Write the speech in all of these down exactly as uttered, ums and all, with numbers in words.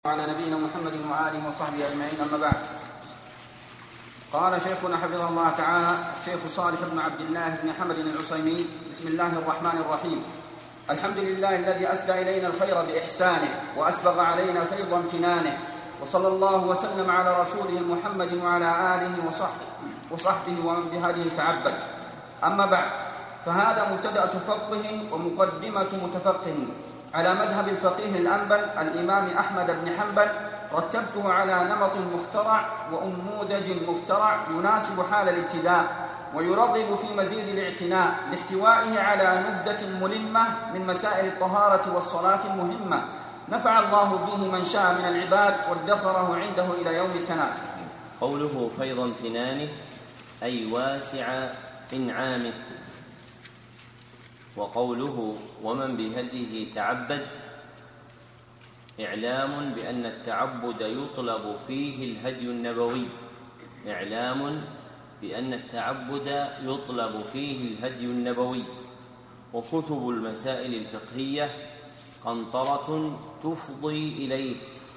وعلى نبينا محمد وآله وصحبه أجمعين، أما بعد. قال شيخنا حفظه الله تعالى الشيخ صالح بن عبد الله بن حمد العثيمين: بسم الله الرحمن الرحيم. الحمد لله الذي أسدى إلينا الخير بإحسانه وأسبغ علينا فيض امتنانه، وصلى الله وسلم على رسوله محمد وعلى آله وصحبه, وصحبه ومن بهذه تعبد. أما بعد، فهذا مبتدأ فقه ومقدمة متفقه على مذهب الفقيه الأنبل الإمام أحمد بن حنبل، رتبته على نمط مخترع وأنموذج مخترع يناسب حال الابتداء ويرغب في مزيد الاعتناء لاحتوائه على نبذة ملمة من مسائل الطهارة والصلاة المهمة، نفع الله به من شاء من العباد وادخره عنده إلى يوم التناد. قوله فيض امتنانه أي واسع إنعامه، وقوله ومن بهديه تعبد إعلام بأن التعبد يطلب فيه الهدي النبوي إعلام بأن التعبد يطلب فيه الهدي النبوي وكتب المسائل الفقهية قنطرة تفضي إليه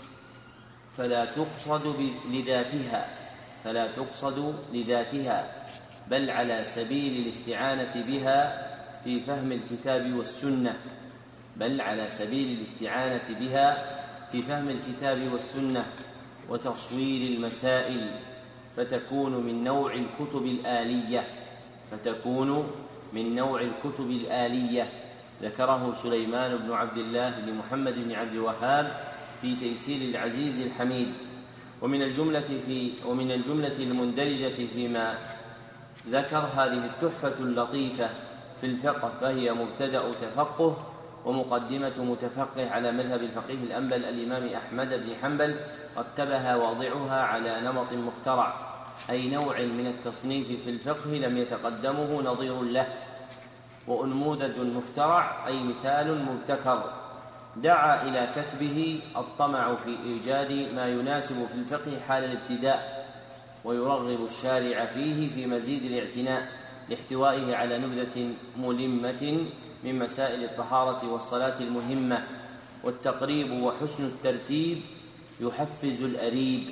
فلا تقصد لذاتها فلا تقصد لذاتها بل على سبيل الاستعانة بها في فهم الكتاب والسنة بل على سبيل الاستعانة بها في فهم الكتاب والسنة وتصوير المسائل، فتكون من نوع الكتب الآلية فتكون من نوع الكتب الآلية ذكره سليمان بن عبد الله بن محمد بن عبد الوهاب في تيسير العزيز الحميد. ومن الجملة في ومن الجملة المندرجة فيما ذكر هذه التحفة اللطيفة في الفقه، فهي مبتدأ تفقه ومقدمة متفقه على مذهب الفقيه الأنبل الإمام أحمد بن حنبل، رتبها واضعها على نمط مخترع أي نوع من التصنيف في الفقه لم يتقدمه نظير له، وأنموذج مفترع أي مثال مبتكر دعا إلى كتبه الطمع في إيجاد ما يناسب في الفقه حال الابتداء ويرغب الشارع فيه في مزيد الاعتناء لاحتوائه على نبذة ملمة من مسائل الطهارة والصلاة المهمة. والتقريب وحسن الترتيب يحفز الأريب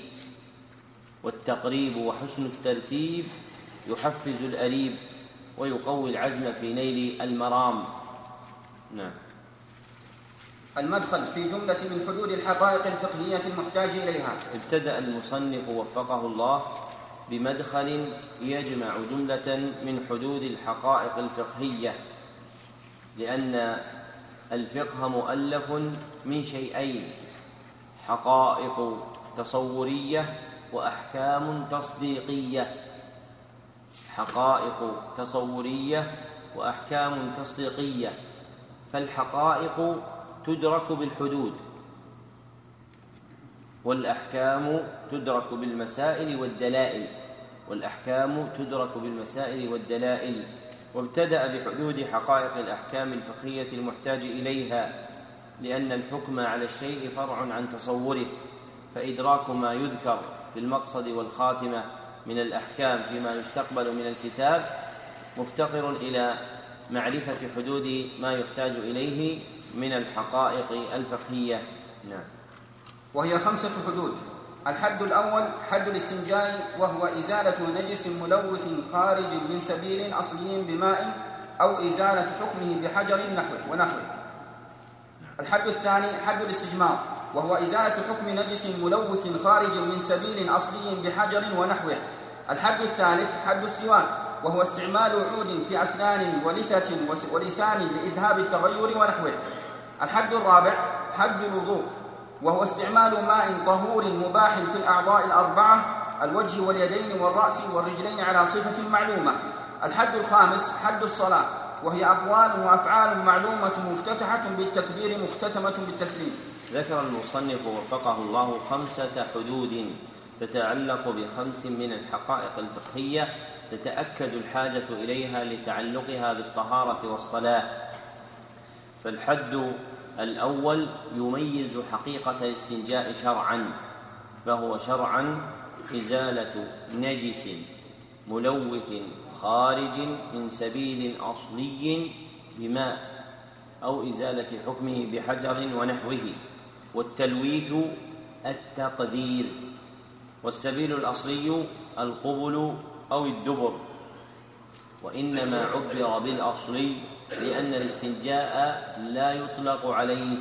والتقريب وحسن الترتيب يحفز الأريب ويقوي العزم في نيل المرام. نعم. المدخل في جملة من حدود الحقائق الفقهية المحتاج إليها. ابتدأ المصنف وفقه الله بمدخل يجمع جملة من حدود الحقائق الفقهية، لأن الفقه مؤلف من شيئين: حقائق تصورية وأحكام تصديقية حقائق تصورية وأحكام تصديقية فالحقائق تدرك بالحدود والأحكام تدرك بالمسائل والدلائل والأحكام تدرك بالمسائل والدلائل وابتدأ بحدود حقائق الأحكام الفقهية المحتاج إليها، لأن الحكم على الشيء فرع عن تصوره، فإدراك ما يذكر في المقصد والخاتمة من الأحكام فيما يستقبل من الكتاب مفتقر إلى معرفة حدود ما يحتاج إليه من الحقائق الفقهية. نعم. وهي خمسة حدود. الحد الأول حد الاستنجاء، وهو إزالة نجس ملوث خارج من سبيل أصلي بماء أو إزالة حكمه بحجر نحوه ونحوه. الحد الثاني حد الاستجمار، وهو إزالة حكم نجس ملوث خارج من سبيل أصلي بحجر ونحوه. الحد الثالث حد السواك، وهو استعمال عود في أسنان ولثة ولسان لإذهاب التغير ونحوه. الحد الرابع حد الوضوء، وهو استعمال ماء طهور مباح في الأعضاء الأربعة الوجه واليدين والرأس والرجلين على صفة معلومة. الحد الخامس حد الصلاة، وهي أقوال وأفعال معلومة مفتتحة بالتكبير مختتمة بالتسليم. ذكر المصنف وفقه الله خمسة حدود تتعلق بخمس من الحقائق الفقهية تتأكد الحاجة إليها لتعلقها بالطهارة والصلاة. فالحد الأول يميز حقيقة الاستنجاء شرعا، فهو شرعا إزالة نجس ملوث خارج من سبيل أصلي بماء أو إزالة حكمه بحجر ونحوه. والتلويث التقدير. والسبيل الأصلي القبل أو الدبر، وإنما عبر بالأصلي لأن الاستنجاء لا يطلق عليه،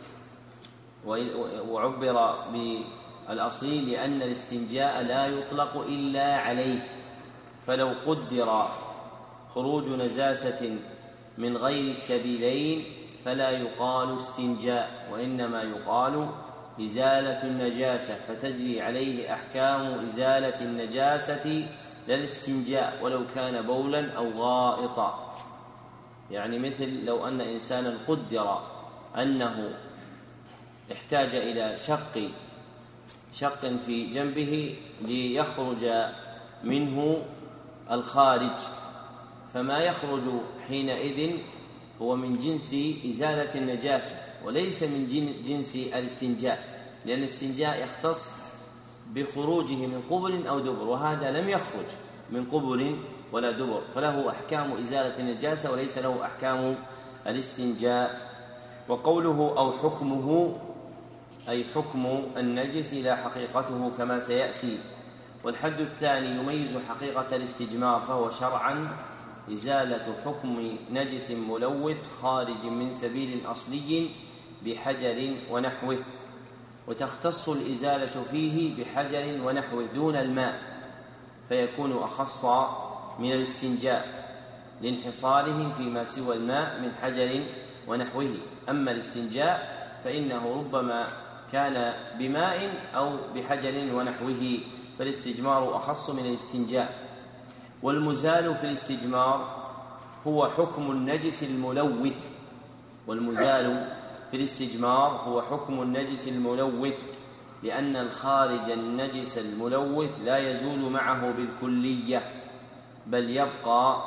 وعبر بالأصلي لأن الاستنجاء لا يطلق إلا عليه. فلو قدر خروج نجاسة من غير السبيلين فلا يقال استنجاء، وإنما يقال إزالة النجاسة، فتجري عليه أحكام إزالة النجاسة لا الاستنجاء ولو كان بولا أو غائطا. يعني مثل لو أن إنسانا قدر أنه احتاج إلى شق شق في جنبه ليخرج منه الخارج، فما يخرج حينئذ هو من جنس إزالة النجاسة وليس من جنس الاستنجاء، لأن الاستنجاء يختص بخروجه من قبل أو دبر، وهذا لم يخرج من قبل ولا دبر، فله أحكام إزالة النجاسة وليس له أحكام الاستنجاء. وقوله أو حكمه أي حكم النجس لا حقيقته كما سيأتي. والحد الثاني يميز حقيقة الاستجمار، فهو شرعا إزالة حكم نجس ملوث خارج من سبيل أصلي بحجر ونحوه، وتختص الإزالة فيه بحجر ونحوه دون الماء، فيكون أخص من الاستنجاء لانحصاره فيما سوى الماء من حجر ونحوه. أما الاستنجاء فإنه ربما كان بماء أو بحجر ونحوه، فالاستجمار أخص من الاستنجاء. والمزال في الاستجمار هو حكم النجس الملوث، والمزال في الاستجمار هو حكم النجس الملوث، لأن الخارج النجس الملوث لا يزول معه بالكلية، بل يبقى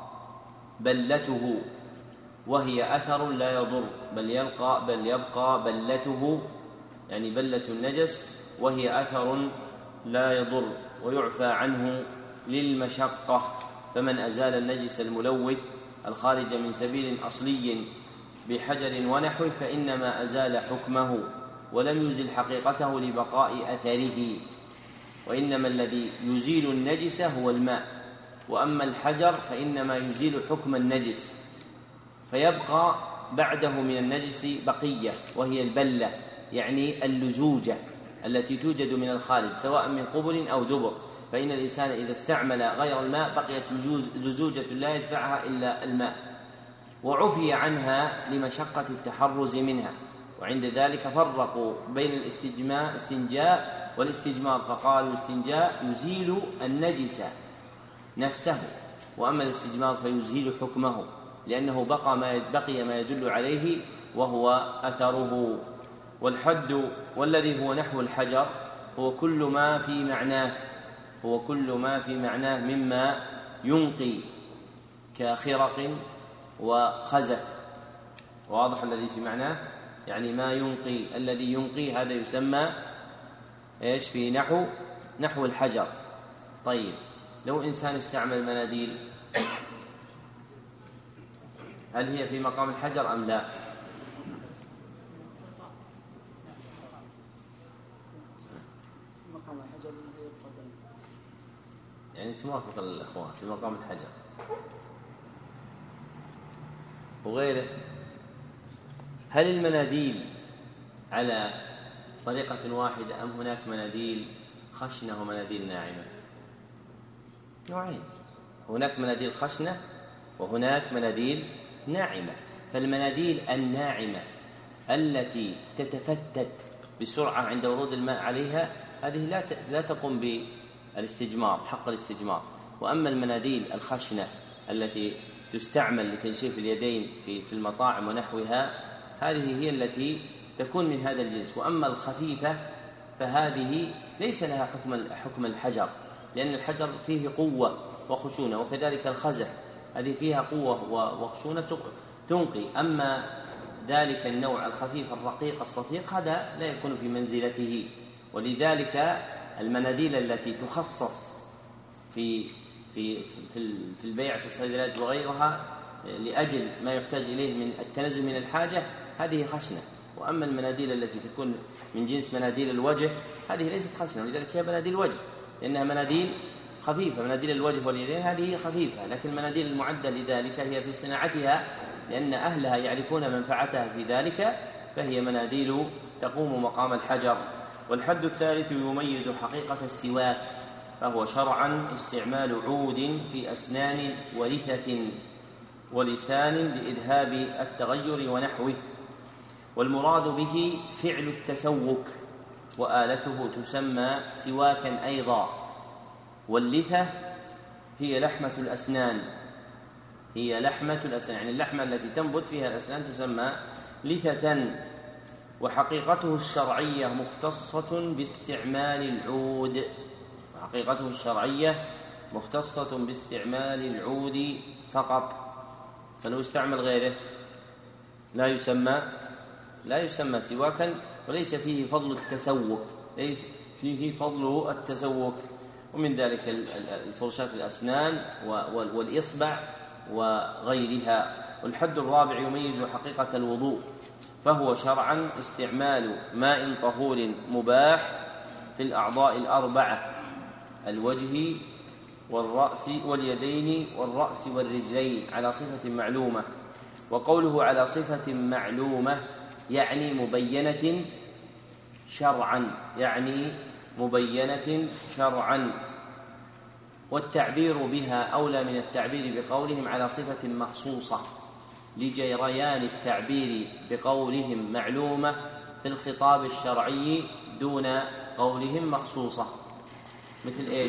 بلته وهي أثر لا يضر، بل يلقى بل يبقى بلته يعني بلة النجس وهي أثر لا يضر ويعفى عنه للمشقة. فمن أزال النجس الملوث الخارج من سبيل أصلي بحجر ونحوه فإنما أزال حكمه ولم يزل حقيقته لبقاء أثره، وإنما الذي يزيل النجس هو الماء، وأما الحجر فإنما يزيل حكم النجس، فيبقى بعده من النجس بقية وهي البلة، يعني اللزوجة التي توجد من الخارج سواء من قبل أو دبر. فإن الإنسان إذا استعمل غير الماء بقيت لزوجة لا يدفعها إلا الماء، وعفي عنها لمشقة التحرز منها. وعند ذلك فرقوا بين الاستجماء استنجاء والاستجمار، فقالوا الاستنجاء يزيل النجس نفسه، وأما الاستجمار فيزيل حكمه لأنه بقى ما بقي ما يدل عليه وهو أثره. والحد والذي هو نحو الحجر هو كل ما في معناه هو كل ما في معناه مما ينقي كخرق وخزف. واضح الذي في معناه يعني ما ينقي، الذي ينقي هذا يسمى ايش في نحو نحو الحجر. طيب لو إنسان استعمل مناديل هل هي في مقام الحجر أم لا؟ يعني توافق الأخوان في مقام الحجر وغيره. هل المناديل على طريقة واحدة أم هناك مناديل خشنة ومناديل ناعمة؟ نوعين، هناك مناديل خشنة وهناك مناديل ناعمة. فالمناديل الناعمة التي تتفتت بسرعة عند ورود الماء عليها هذه لا لا تقوم بالاستجمار حق الاستجمار. وأما المناديل الخشنة التي تستعمل لتنشيف اليدين في في المطاعم ونحوها هذه هي التي تكون من هذا الجنس. وأما الخفيفة فهذه ليس لها حكم حكم الحجر، لأن الحجر فيه قوة وخشونة، وكذلك الخزف هذه فيها قوة وخشونة تنقي. أما ذلك النوع الخفيف الرقيق الصفيق هذا لا يكون في منزلته. ولذلك المناديل التي تخصص في في في البيع في الصيدليات وغيرها لأجل ما يحتاج إليه من التنزل من الحاجة هذه خشنة، وأما المناديل التي تكون من جنس مناديل الوجه هذه ليست خشنة، ولذلك هي مناديل الوجه لأنها مناديل خفيفة. مناديل الوجه واليدين هذه خفيفة، لكن المناديل المعدة لذلك هي في صناعتها لأن أهلها يعرفون منفعتها في ذلك، فهي مناديل تقوم مقام الحجر. والحد الثالث يميز حقيقة السواك، فهو شرعا استعمال عود في أسنان ورثة ولسان لإذهاب التغير ونحوه، والمراد به فعل التسوك، وآلته تسمى سواكا أيضا. واللثة هي لحمة الأسنان، هي لحمة الأسنان يعني اللحمة التي تنبت فيها الأسنان تسمى لثة. وحقيقته الشرعية مختصة باستعمال العود، وحقيقته الشرعية مختصة باستعمال العود فقط، فلو استعمل غيره لا يسمى لا يسمى سواكا، وليس فيه فضل التسوك، ليس فيه فضل التسوك. ومن ذلك الفرشاة الأسنان والإصبع وغيرها. والحد الرابع يميز حقيقة الوضوء، فهو شرعا استعمال ماء طهور مباح في الأعضاء الأربعة: الوجه والرأس واليدين والرأس والرجلين على صفة معلومة. وقوله على صفة معلومة يعني مبينة شرعا، يعني مبينة شرعا. والتعبير بها أولى من التعبير بقولهم على صفة مخصوصة، لجريان التعبير بقولهم معلومة في الخطاب الشرعي دون قولهم مخصوصة. مثل إيش؟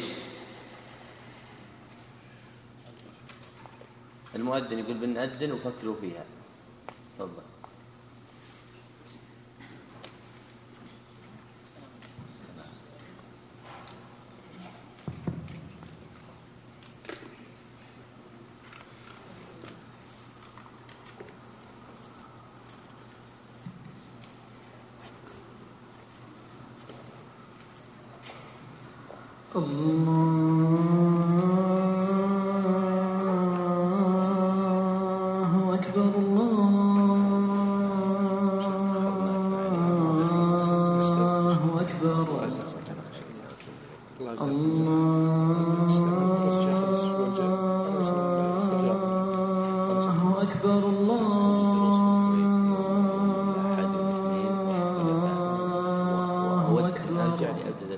المؤذن يقول بنأذن وفكروا فيها. تفضل. الله أكبر الله أكبر الله أكبر الله أكبر.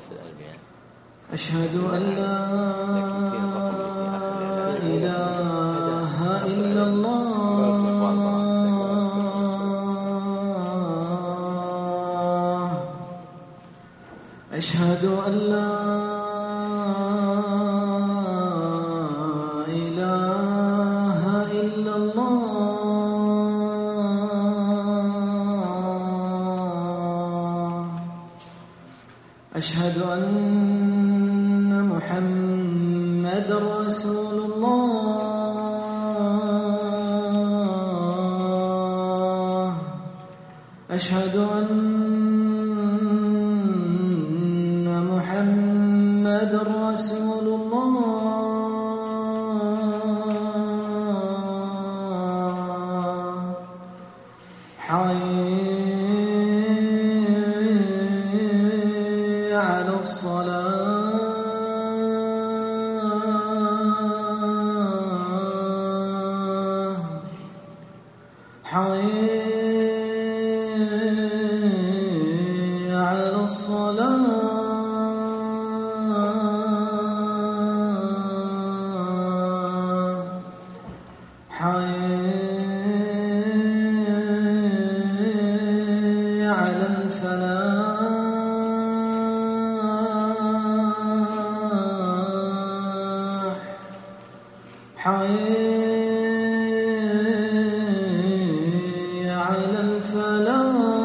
أشهد أن لا إله إلا الله، أشهد أن لا إله إلا الله، أشهد أن محمد رسول الله، أشهد أن محمد رسول الله. حي على الصلاة، حي على الصلاة، حي على الفلاح، حي على الفلاح.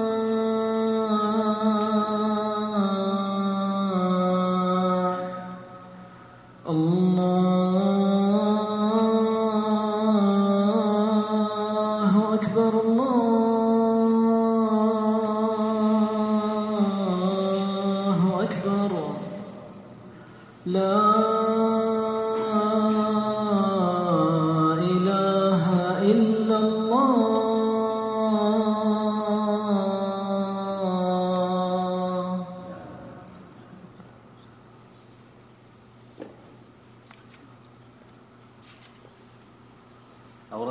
الله أكبر الله أكبر. لا إله إلا الله.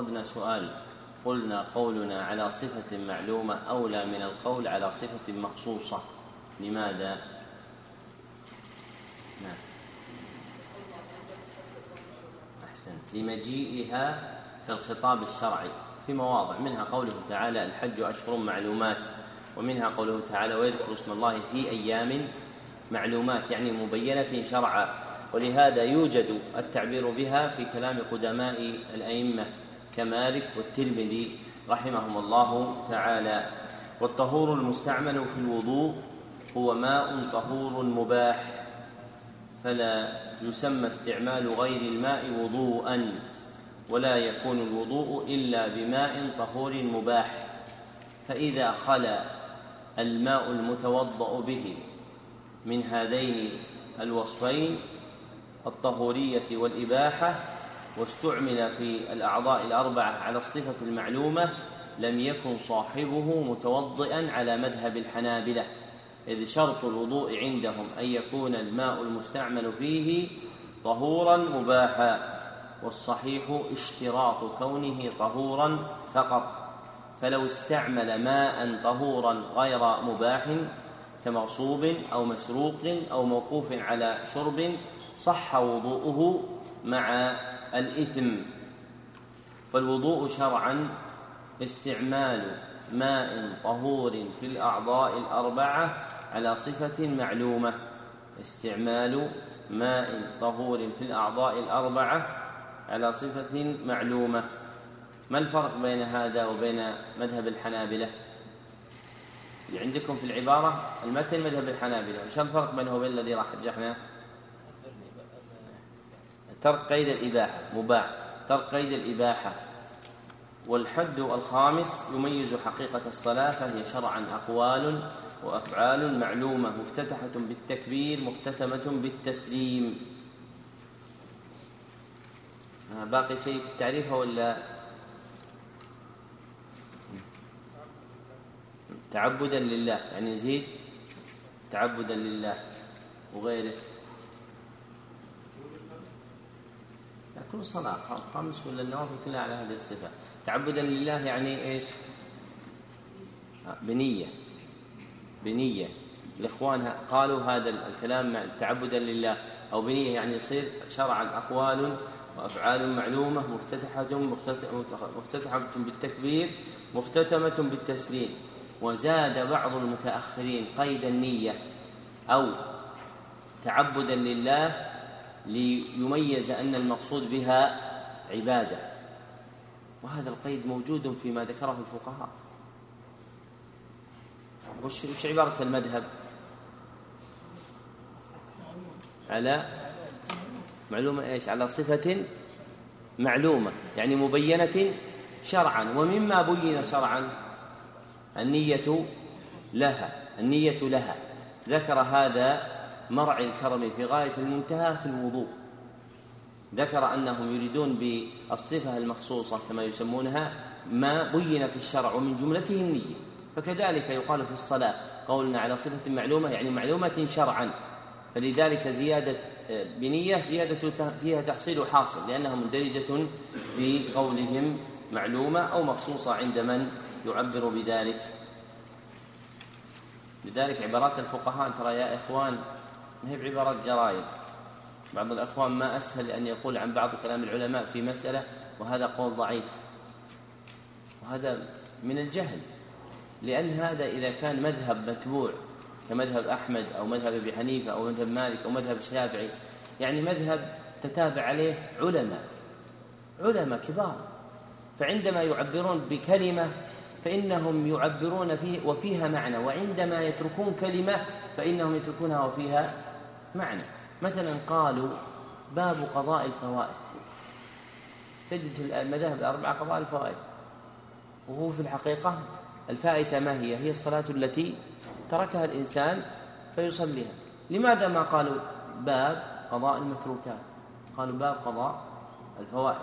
جاوبنا سؤال قلنا قولنا على صفة معلومة أولى من القول على صفة مخصوصة. لماذا؟ نعم أحسنت، لمجيئها في الخطاب الشرعي في مواضع، منها قوله تعالى الحج أشهر معلومات، ومنها قوله تعالى ويذكر اسم الله في أيام معلومات، يعني مبينة شرعا. ولهذا يوجد التعبير بها في كلام قدماء الأئمة كمالك والترمذي رحمهم الله تعالى. والطهور المستعمل في الوضوء هو ماء طهور مباح، فلا يسمى استعمال غير الماء وضوءا، ولا يكون الوضوء إلا بماء طهور مباح. فإذا خلا الماء المتوضأ به من هذين الوصفين الطهورية والإباحة واستعمل في الأعضاء الأربعة على الصفة المعلومة لم يكن صاحبه متوضئا على مذهب الحنابلة، إذ شرط الوضوء عندهم أن يكون الماء المستعمل فيه طهورا مباحا، والصحيح اشتراط كونه طهورا فقط. فلو استعمل ماء طهورا غير مباح كمغصوب أو مسروق أو موقوف على شرب صح وضوءه مع الإثم. فالوضوء شرعا استعمال ماء طهور في الأعضاء الأربعة على صفة معلومة، استعمال ماء طهور في الأعضاء الأربعة على صفة معلومة. ما الفرق بين هذا وبين مذهب الحنابلة؟ اللي عندكم في العبارة المتن مذهب الحنابلة، وش الفرق بينه وبين الذي راح رجحناه؟ ترك قيد الإباحة مباح، ترك قيد الإباحة. والحد الخامس يميز حقيقة الصلاة، فهي شرعا أقوال وأفعال معلومة مفتتحة بالتكبير مختتمة بالتسليم. باقي شيء في التعريف ولا؟ تعبدا لله، يعني نزيد تعبدا لله وغيره. كل صلاة خمس ولا النوافل كلها على هذه الصفة. تعبدا لله يعني إيش؟ بنية بنية. الإخوان قالوا هذا الكلام تعبدا لله أو بنية، يعني يصير شرعا أقوال وأفعال معلومة مفتتحة مفتتحة بالتكبير مختتمة بالتسليم. وزاد بعض المتأخرين قيد النية أو تعبدا لله ليميز أن المقصود بها عبادة، وهذا القيد موجود فيما ذكره الفقهاء. وش عبارة المذهب؟ على معلومة إيش؟ على صفة معلومة، يعني مبينة شرعا. ومما بين شرعا النية لها النية لها ذكر هذا مرعي الكرم في غاية المنتهى في الوضوء، ذكر أنهم يريدون بالصفة المخصوصة كما يسمونها ما بين في الشرع ومن جملته النية. فكذلك يقال في الصلاة قولنا على صفة معلومة يعني معلومة شرعا، فلذلك زيادة بنية زيادة فيها تحصيل حاصل، لأنها مندرجة في قولهم معلومة أو مخصوصة عند من يعبر بذلك. لذلك عبارات الفقهاء ترى يا إخوان ما هي بعبارات جرايد. بعض الأخوان ما أسهل أن يقول عن بعض كلام العلماء في مسألة وهذا قول ضعيف، وهذا من الجهل، لأن هذا إذا كان مذهب متبوع كمذهب أحمد أو مذهب أبي حنيفة أو مذهب مالك أو مذهب الشافعي، يعني مذهب تتابع عليه علماء علماء كبار، فعندما يعبرون بكلمة فإنهم يعبرون فيه وفيها معنى، وعندما يتركون كلمة فإنهم يتركونها وفيها معنى. مثلا قالوا باب قضاء الفوائد، تجد في المذاهب الأربعة قضاء الفوائد، وهو في الحقيقة الفائتة ما هي؟ هي الصلاة التي تركها الإنسان فيصليها. لماذا ما قالوا باب قضاء المتروكات؟ قالوا باب قضاء الفوائد،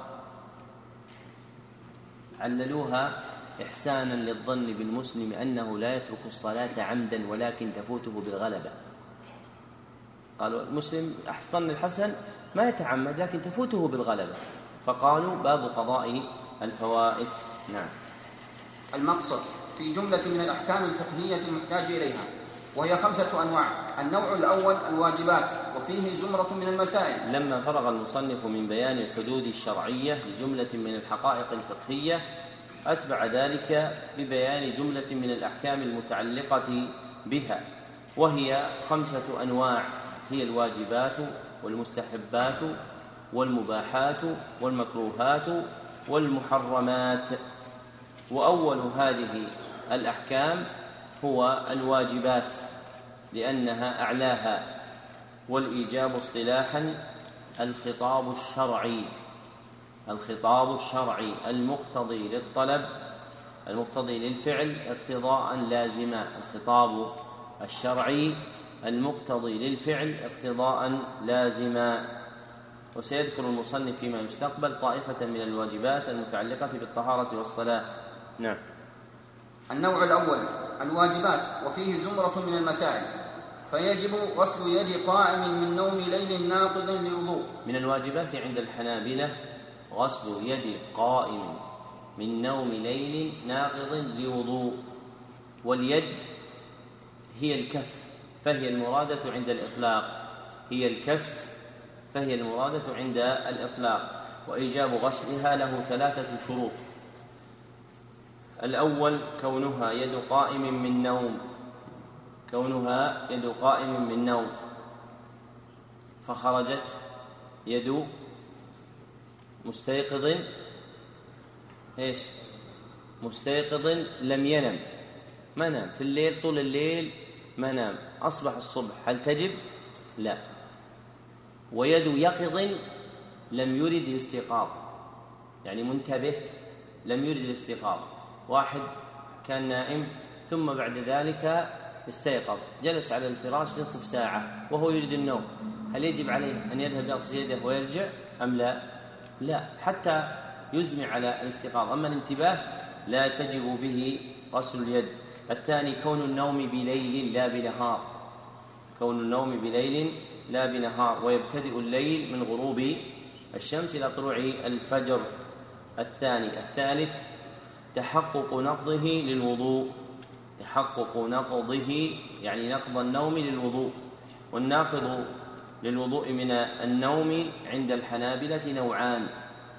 عللوها إحسانا للظن بالمسلم أنه لا يترك الصلاة عمدا ولكن تفوته بالغلبة. قالوا المسلم أحسن الحسن ما يتعمد لكن تفوته بالغلبة، فقالوا باب قضاء الفوائد. نعم. المقصد في جملة من الأحكام الفقهية المحتاج إليها، وهي خمسة أنواع. النوع الأول الواجبات، وفيه زمرة من المسائل. لما فرغ المصنف من بيان الحدود الشرعية لجملة من الحقائق الفقهية أتبع ذلك ببيان جملة من الأحكام المتعلقة بها، وهي خمسة أنواع، هي الواجبات والمستحبات والمباحات والمكروهات والمحرمات. وأول هذه الأحكام هو الواجبات لأنها أعلاها، والإيجاب اصطلاحا الخطاب الشرعي الخطاب الشرعي المقتضي للطلب المقتضي للفعل اقتضاء لازما الخطاب الشرعي المقتضي للفعل اقتضاء لازما. وسيذكر المصنف فيما يستقبل طائفة من الواجبات المتعلقة بالطهارة والصلاة. نعم. النوع الأول الواجبات، وفيه زمرة من المسائل، فيجب غسل يد قائم من نوم ليل ناقض لوضوء. من الواجبات عند الحنابلة غسل يد قائم من نوم ليل ناقض لوضوء، واليد هي الكف فهي المرادة عند الإطلاق هي الكف فهي المرادة عند الإطلاق وإيجاب غسلها له ثلاثة شروط. الأول كونها يد قائم من نوم كونها يد قائم من نوم فخرجت يد مستيقظ ايش مستيقظ لم ينم ما نام في الليل طول الليل ما نام أصبح الصبح هل تجب؟ لا. ويد يقظ لم يرد الاستيقاظ يعني منتبه لم يرد الاستيقاظ، واحد كان نائم ثم بعد ذلك استيقظ جلس على الفراش نصف ساعة وهو يريد النوم، هل يجب عليه أن يذهب يغسل يده ويرجع أم لا؟ لا، حتى يزمع على الاستيقاظ. أما الانتباه لا تجب به غسل اليد. الثاني كون النوم بليل لا بنهار كون النوم بليل لا بنهار ويبتدئ الليل من غروب الشمس إلى طلوع الفجر. الثاني الثالث تحقق نقضه للوضوء تحقق نقضه يعني نقض النوم للوضوء. والناقض للوضوء من النوم عند الحنابلة نوعان،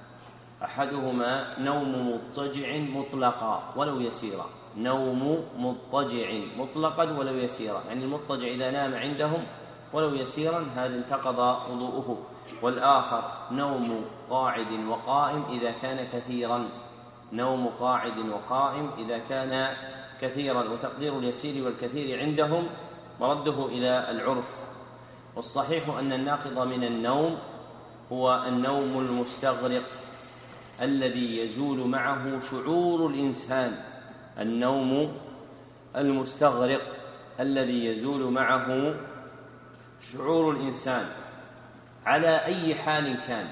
أحدهما نوم مضطجع مطلقا ولو يسيرا نوم مضطجع مطلقا ولو يسيرا يعني المضطجع إذا نام عندهم ولو يسيرا هذا انتقض وضوءه. والآخر نوم قاعد وقائم إذا كان كثيرا نوم قاعد وقائم إذا كان كثيرا وتقدير اليسير والكثير عندهم مرده إلى العرف. والصحيح أن الناقض من النوم هو النوم المستغرق الذي يزول معه شعور الإنسان النوم المستغرق الذي يزول معه شعور الإنسان على أي حال كان.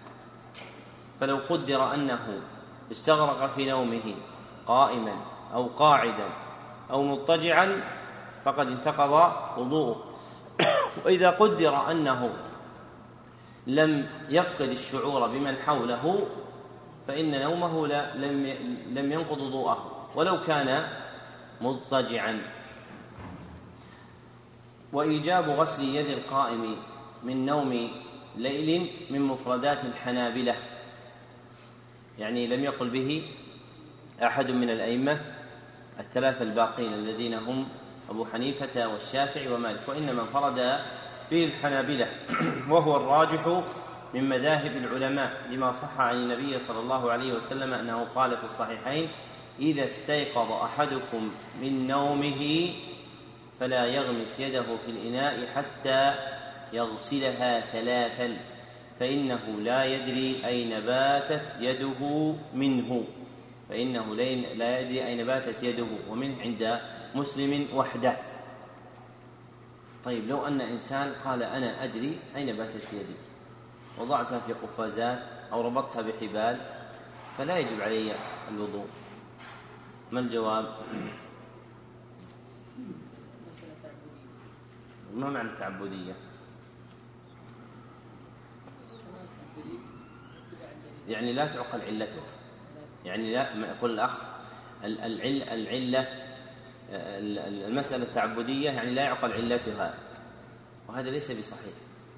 فلو قدر أنه استغرق في نومه قائما أو قاعدا أو مضطجعا فقد انتقض وضوءه. وإذا قدر أنه لم يفقد الشعور بمن حوله فإن نومه لم لم ينقض وضوءه ولو كان مضطجعا. وإيجاب غسل يد القائم من نوم ليل من مفردات الحنابلة يعني لم يقل به أحد من الأئمة الثلاثة الباقين الذين هم أبو حنيفة والشافعي ومالك، وإنما انفرد به الحنابلة وهو الراجح من مذاهب العلماء لما صح عن النبي صلى الله عليه وسلم أنه قال في الصحيحين: إذا استيقظ أحدكم من نومه فلا يغمس يده في الإناء حتى يغسلها ثلاثا فإنه لا يدري أين باتت يده منه فإنه لا يدري أين باتت يده ومن عند مسلم وحده. طيب لو أن إنسان قال أنا أدري أين باتت يدي وضعتها في قفازات أو ربطتها بحبال فلا يجب علي الوضوء، ما الجواب؟ ما معنى التعبدية؟ يعني لا تعقل علته يعني لا يقول الأخ العلة, العلة المسألة التعبدية يعني لا يعقل علتها، وهذا ليس بصحيح.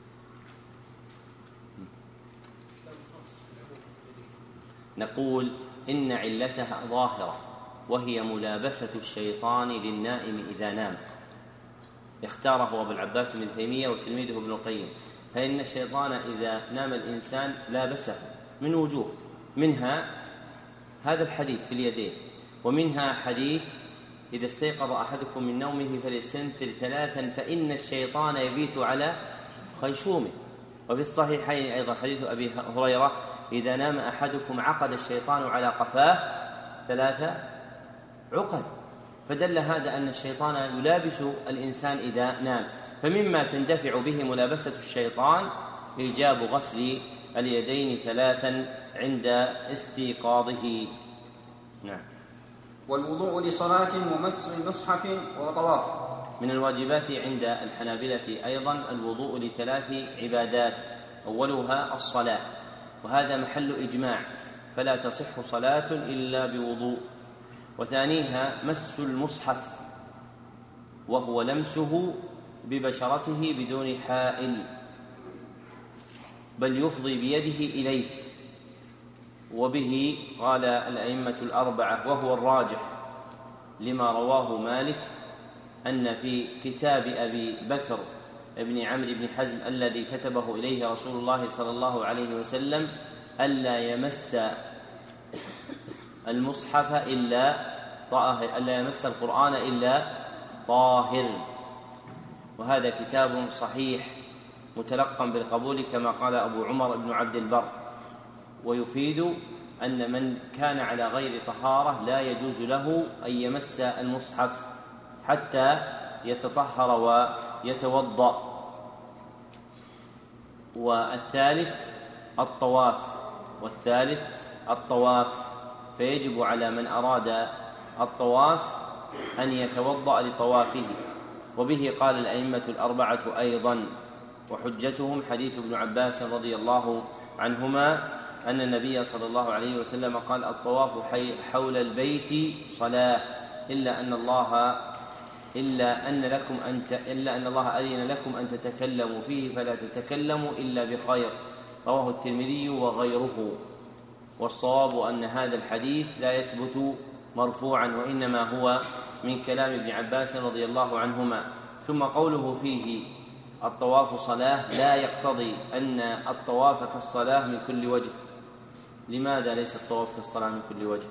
نقول إن علتها ظاهرة، وهي ملابسة الشيطان للنائم إذا نام، اختاره أبو العباس بن تيمية وتلميذه ابن القيم. فإن الشيطان إذا نام الإنسان لابسه من وجوه، منها هذا الحديث في اليدين، ومنها حديث إذا استيقظ أحدكم من نومه فليستنثر ثلاثا فإن الشيطان يبيت على خيشومه. وفي الصحيحين أيضا حديث أبي هريرة إذا نام أحدكم عقد الشيطان على قفاه ثلاثة عقد. فدل هذا أن الشيطان يلابس الإنسان إذا نام. فمما تندفع به ملابسة الشيطان إيجاب غسل اليدين ثلاثا عند استيقاظه. نعم. والوضوء لصلاة ومس مصحف وطواف. من الواجبات عند الحنابلة أيضا الوضوء لثلاث عبادات، أولها الصلاة، وهذا محل إجماع، فلا تصح صلاة إلا بوضوء. وثانيها مس المصحف، وهو لمسه ببشرته بدون حائل، بل يفضي بيده إليه، وبه قال الأئمة الأربعة وهو الراجح لما رواه مالك أن في كتاب أبي بكر ابن عمرو بن حزم الذي كتبه إليه رسول الله صلى الله عليه وسلم ألا يمس المصحف إلا طاهر، ألا يمس القرآن إلا طاهر، وهذا كتاب صحيح متلقى بالقبول كما قال أبو عمر بن عبد البر. ويفيد أن من كان على غير طهارة لا يجوز له أن يمس المصحف حتى يتطهر ويتوضأ. والثالث الطواف والثالث الطواف فيجب على من أراد الطواف أن يتوضأ لطوافه، وبه قال الأئمة الأربعة أيضا. وحجتهم حديث ابن عباس رضي الله عنهما أن النبي صلى الله عليه وسلم قال الطواف حول البيت صلاة إلا أن الله إلا أن لكم أن إلا أن الله أذن لكم أن تتكلموا فيه فلا تتكلموا إلا بخير، رواه الترمذي وغيره. والصواب أن هذا الحديث لا يثبت مرفوعا، وإنما هو من كلام ابن عباس رضي الله عنهما. ثم قوله فيه الطواف صلاة لا يقتضي أن الطواف كالصلاة من كل وجه. لماذا ليس الطواف كالصلاة من كل وجه؟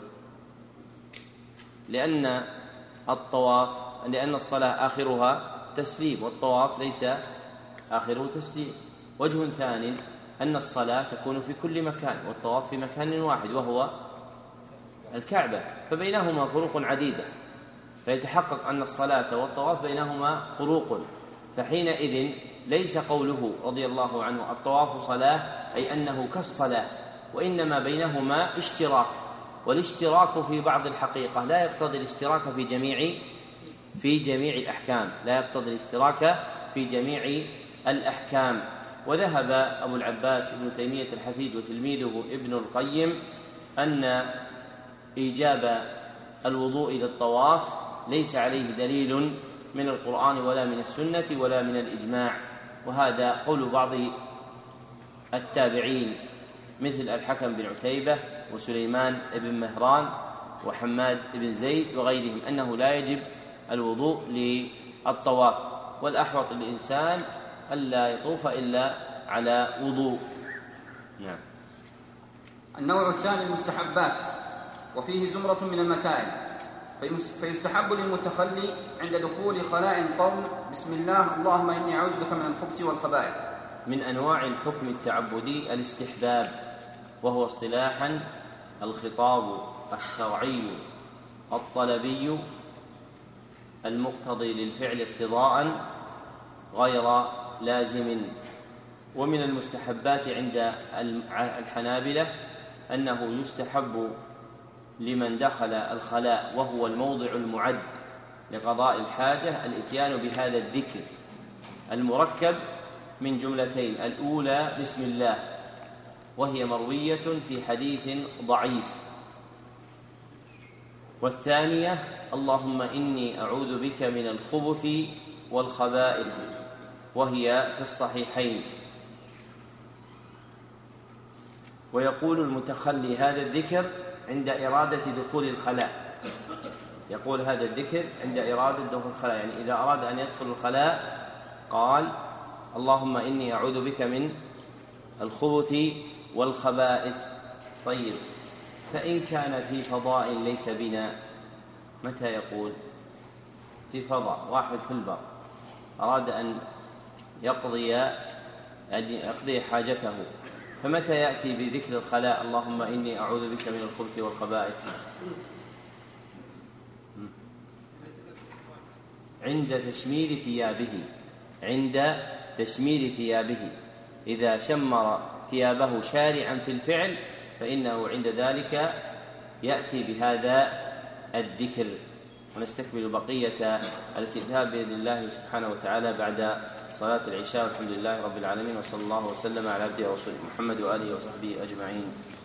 لأن الطواف لأن الصلاة آخرها تسليم، والطواف ليس آخره تسليم. وجه ثاني أن الصلاة تكون في كل مكان، والطواف في مكان واحد وهو الكعبة، فبينهما فروق عديدة، فيتحقق أن الصلاة والطواف بينهما فروق. فحينئذ ليس قوله رضي الله عنه الطواف صلاة أي أنه كالصلاة، وإنما بينهما اشتراك، والاشتراك في بعض الحقيقة لا يقتضي الاشتراك في جميع في جميع الأحكام لا يقتضي الاشتراك في جميع الأحكام. وذهب أبو العباس ابن تيمية الحفيد وتلميذه ابن القيم أن إيجاب الوضوء للطواف ليس عليه دليل من القرآن ولا من السنة ولا من الإجماع، وهذا قول بعض التابعين مثل الحكم بن عتيبة وسليمان بن مهران وحماد بن زيد وغيرهم أنه لا يجب الوضوء للطواف، والأحوط للإنسان ألا يطوف إلا على وضوء. نعم. النوع الثاني المستحبات، وفيه زمرة من المسائل. فيستحب للمتخلي عند دخول خلاء قول بسم الله اللهم إني أعوذ بك من الخبث والخبائث. من أنواع الحكم التعبدي الاستحباب، وهو اصطلاحا الخطاب الشرعي الطلبي المقتضي للفعل اقتضاء غير لازم. ومن المستحبات عند الحنابلة أنه يستحب لمن دخل الخلاء وهو الموضع المعد لقضاء الحاجة الإتيان بهذا الذكر المركب من جملتين، الأولى بسم الله، وهي مروية في حديث ضعيف والثانية اللهم إني أعوذ بك من الخبث والخبائث، وهي في الصحيحين. ويقول المتخلي هذا الذكر عند إرادة دخول الخلاء، يقول هذا الذكر عند إرادة دخول الخلاء، يعني إذا أراد أن يدخل الخلاء قال اللهم إني أعوذ بك من الخبث والخبائث. طيب، فإن كان في فضاء ليس بنا متى يقول؟ في فضاء، واحد في البر أراد أن يقضي أن يقضي حاجته، فمتى يأتي بذكر الخلاء اللهم إني أعوذ بك من الخبث والخبائث؟ عند تشمير ثيابه، عند تشمير ثيابه، إذا شمر ثيابه شارعا في الفعل فإنه عند ذلك يأتي بهذا الذكر. ونستكمل بقية الكتاب بإذن الله سبحانه وتعالى بعد صلاة العشاء. الحمد لله رب العالمين، وصلى الله وسلم على عبده ورسوله محمد وآله وصحبه أجمعين.